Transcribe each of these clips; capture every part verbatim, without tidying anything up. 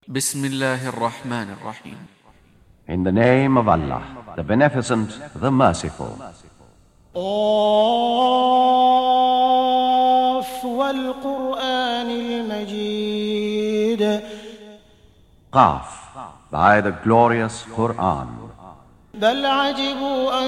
بسم الله الرحمن الرحيم. In the name of Allah, the Beneficent, the Merciful. قاف والقرآن المجيد. Qaf, by the glorious Quran. بل عجبوا أن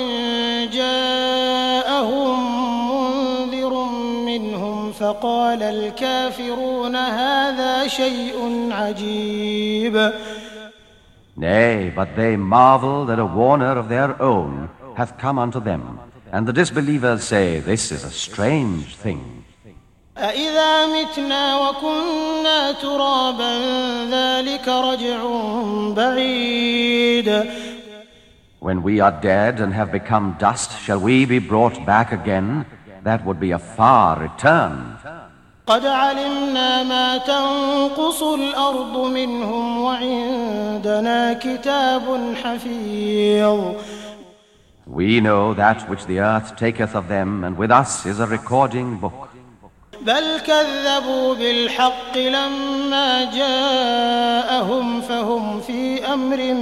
جاءهم منذر منهم فقال الكافرون هذا شيء عجيب. Nay, but they marvel that a warner of their own hath come unto them, and the disbelievers say, this is a strange thing. أَإِذَا مِتْنَا وَكُنَّا تُرَابًا ذَلِكَ رَجْعٌ بَعِيدٌ. When we are dead and have become dust, shall we be brought back again? That would be a far return. قد علمنا ما تنقص الأرض منهم وعندنا كتاب حفيظ. We know that which the earth taketh of them, and with us is a recording book. بل كذبوا بالحق لما جاءهم فهم في أمر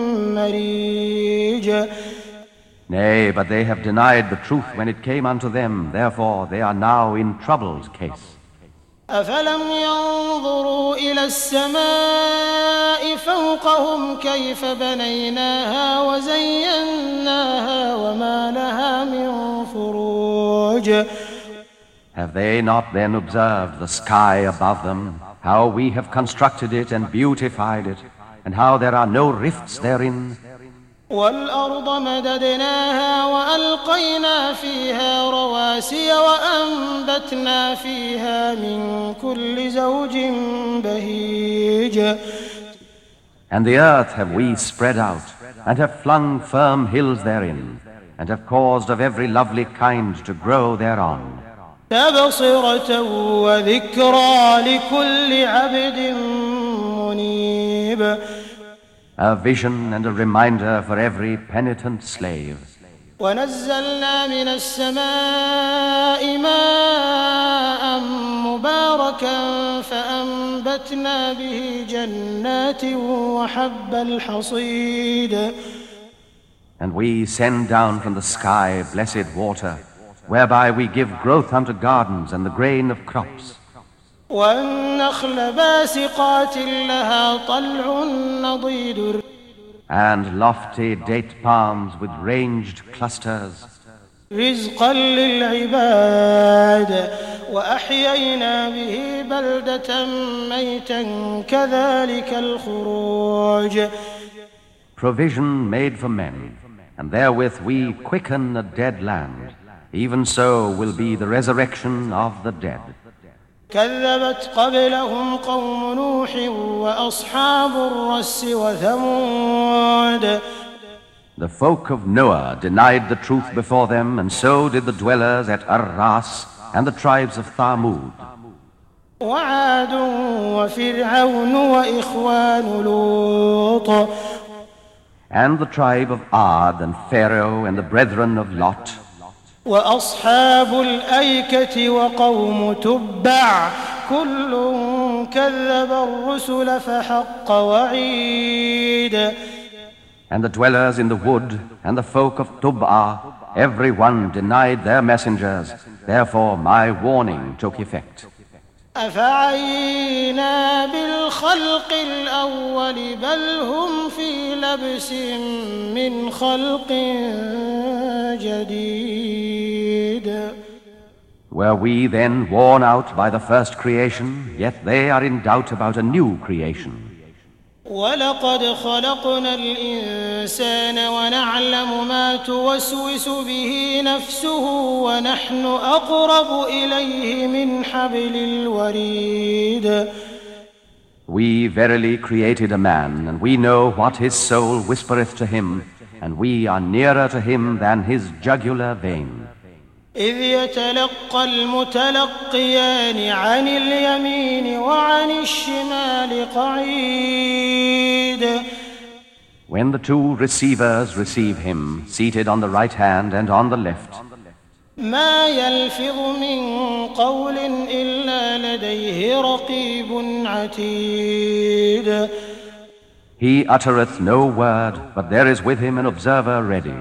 مريج. Nay, but they have denied the truth when it came unto them, therefore they are now in trouble's case. أفلم ينظروا إلى السماء فوقهم كيف بنيناها وزيناها وما لها من فروج. Have they not then observed the sky above them, how we have constructed it and beautified it, and how there are no rifts therein? والأرض مددناها وألقينا فيها رواسي وأنبتنا فيها من كل زوج بهيج. And the earth have we spread out, and have flung firm hills therein, and have caused of every lovely kind to grow thereon. تبصرة وذكرى لكل عبد منيب. A vision and a reminder for every penitent slave. ونزلنا من السماء ماء مباركا فأنبتنا به جنات وحب الحصيد. And we send down from the sky blessed water, whereby we give growth unto gardens and the grain of crops. والنخل باسقات لها طلع نضيد. And lofty date palms with ranged clusters. رزقا للعباد وأحيينا به بلدة ميتا كذلك الخروج. Provision made for men, and therewith we quicken a dead land. Even so will be the resurrection of the dead. كذبت قبلهم قوم نوح وأصحاب الرس وثمود. The folk of Noah denied the truth before them, and so did the dwellers at Ar-Ras and the tribes of Thamud. وعاد وفرعون وإخوان لوط. And the tribe of Ad and Pharaoh and the brethren of Lot. وأصحاب الأيكة وقوم تبع كل كذب الرسل فحق وعيد. And the dwellers in the wood and the folk of Tub'a, every one denied their messengers, therefore my warning took effect. أفعينا بالخلق الأول بل هم في لبس من خلق جديد. Were we then worn out by the first creation, yet they are in doubt about a new creation. ولقد خلقنا الإنسان ونعلم ما توسوس به نفسه ونحن أقرب إليه من حبل الوريد. We verily created a man, and we know what his soul whispereth to him, and we are nearer to him than his jugular vein. إذ يتلقى المتلقيان عن اليمين وعن الشمال قعيد. When the two receivers receive him, seated on the right hand and on the left, ما يلفظ من قول إلا لديه رقيب عتيد. He uttereth no word, but there is with him an observer ready.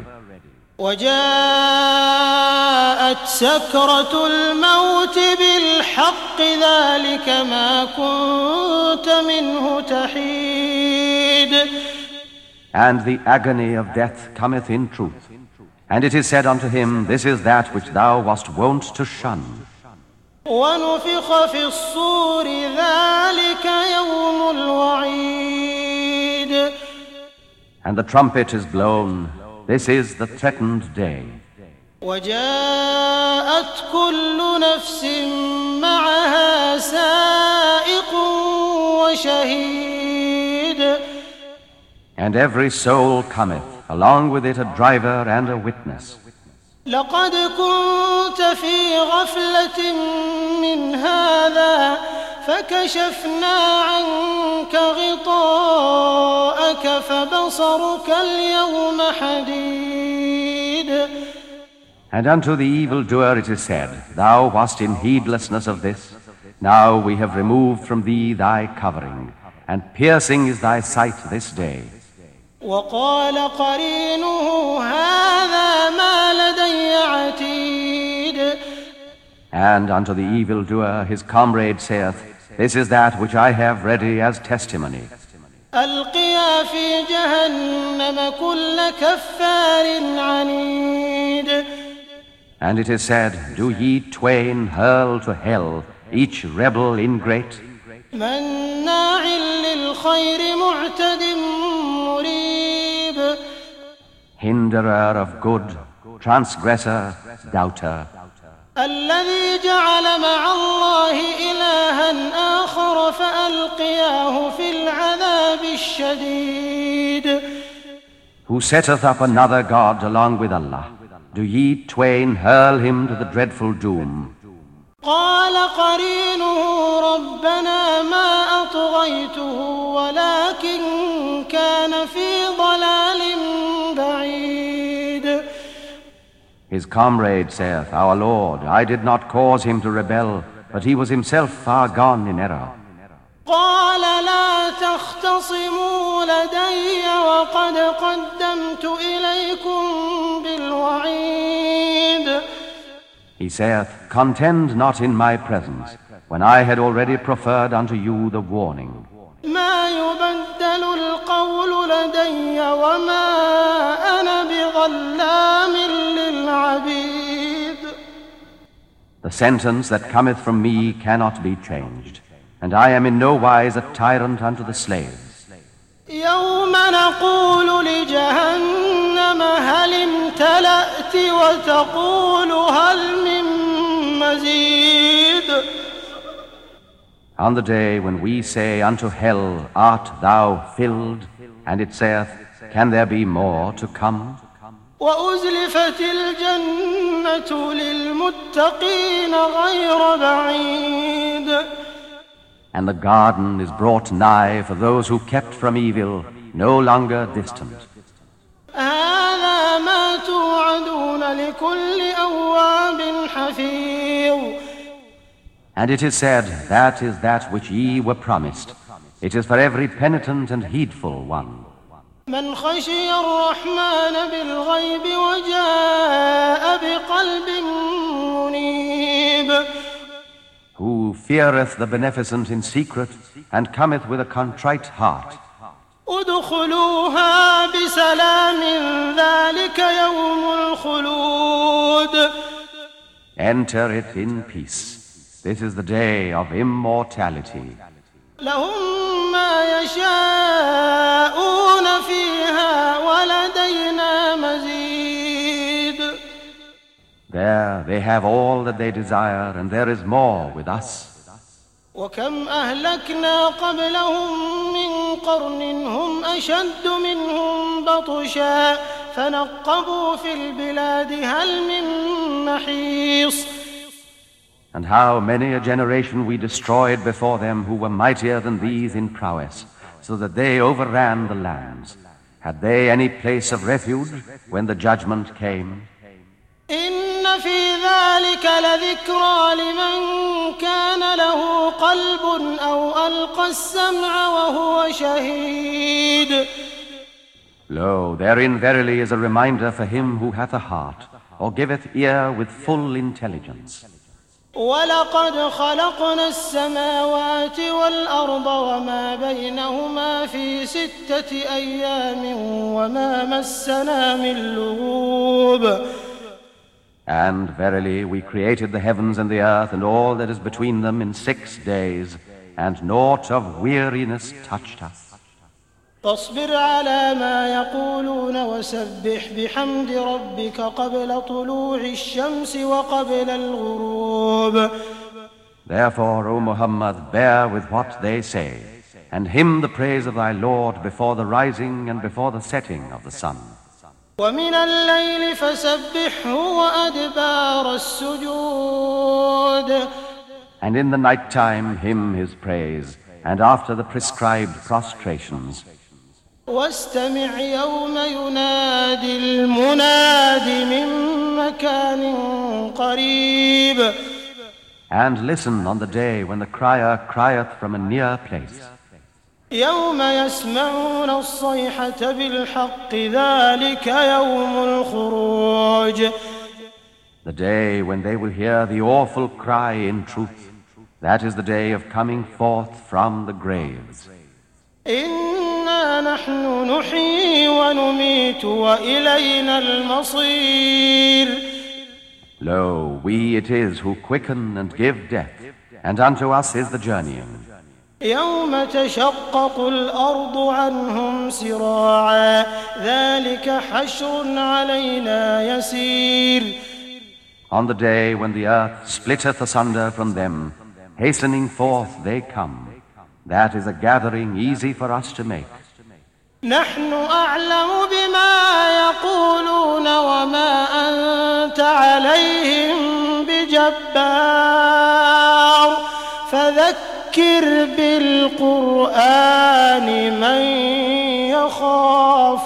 وجاءت سكرة الموت بالحق ذلك ما كنت منه تحيد. And the agony of death cometh in truth. And it is said unto him, This is that which thou wast wont to shun. ونفخ في الصور ذلك يوم الوعيد. And the trumpet is blown. This is the threatened day. وجاءت كل نفس معها سائق وشهيد. And every soul cometh, along with it a driver and a witness. لقد كنت في غفلة من هذا فكشفنا عنك غطاءك فبصرك اليوم حديد. And unto the evildoer it is said, Thou wast in heedlessness of this. Now we have removed from thee thy covering, and piercing is thy sight this day. وقال قرينه هذا ما لدي عتيد. And unto the evildoer his comrade saith, This is that which I have ready as testimony. ألقيا في جهنم كل كفار عنيد. And it is said, Do ye twain hurl to hell each rebel ingrate? مناع للخير معتد مريب. Hinderer of good, transgressor, doubter. الذي جعل مع الله إلها آخر فألقياه في العذاب الشديد. Who setteth up another God along with Allah. Do ye twain hurl him to the dreadful doom? قال قرينه ربنا ما أطغيته ولكن كان في ضلال بعيد. His comrade saith, Our Lord, I did not cause him to rebel, but he was himself far gone in error. قال لا تختصموا لدي وقد قدمت إليكم بالوعيد. He saith, Contend not in my presence, when I had already profferred unto you the warning. ما يبدل القول لدي وما أنا بظلام للعبيد. The sentence that cometh from me cannot be changed, and I am in no wise a tyrant unto the slaves. يوم نقول لجهنم هل امتلأت وتقول هل من مزيد. On the day when we say unto hell, Art thou filled? And it saith, Can there be more to come? وأزلفت الجنة للمتقين غير بعيد. And the garden is brought nigh for those who kept from evil, no longer distant. هذا ما توعدون لكل أواب حفيظ. And it is said, That is that which ye were promised. It is for every penitent and heedful one. من خشي الرحمن بالغيب وجاء بقلب منيب. Who feareth the beneficent in secret and cometh with a contrite heart. ادخلوها بسلام ذلك يوم الخلود. Enter it in peace. This is the day of immortality. لهم ما يشاءون فيها ولدينا مزيد. There they have all that they desire, and there is more with us. وكم أهلكنا قبلهم من قرن هم أشد منهم بطشا فنقبوا في البلاد هل من محيص. And how many a generation we destroyed before them who were mightier than these in prowess, so that they overran the lands. Had they any place of refuge when the judgment came? إن في ذلك لذكرى لمن كان له قلب أو ألقى السمع وهو شهيد. Lo, therein verily is a reminder for him who hath a heart, or giveth ear with full intelligence. وَلَقَدْ خَلَقْنَا السَّمَاوَاتِ وَالْأَرْضَ وَمَا بَيْنَهُمَا فِي سِتَّةِ أَيَّامٍ وَمَا مَسَّنَا مِن لُّغُوبٍ. And verily we created the heavens and the earth and all that is between them in six days, and naught of weariness touched us. فاصبر على ما يقولون وسبح بحمد ربك قبل طلوع الشمس وقبل الغروب. Therefore, O Muhammad, bear with what they say, and hymn the praise of thy Lord before the rising and before the setting of the sun. ومن الليل فسبحه وأدبار السجود. And in the night time hymn his praise, and after the prescribed prostrations. واستمع يوم ينادي المناد من مكان قريب. And listen on the day when the crier crieth from a near place. يوم يسمعون الصيحة بالحق ذلك يوم الخروج. The day when they will hear the awful cry in truth, that is the day of coming forth from the graves. إنا نحن نحيي ونميت وإلينا المصير. Lo, we it is who quicken and give death, and unto us is the journeying. يوم تشقق الأرض عنهم سراعا ذلك حشر علينا يسير. On the day when the earth splitteth asunder from them, hastening forth they come. That is a gathering easy for us to make. نحن أعلم بما يقولون وما أنت عليهم بجبار فذكر بالقرآن من يخاف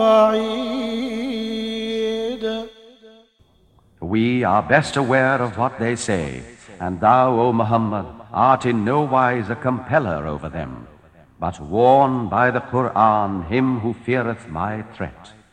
وعيد. We are best aware of what they say, and thou, O Muhammad, art in no wise a compeller over them, but warn by the Qur'an him who feareth my threat.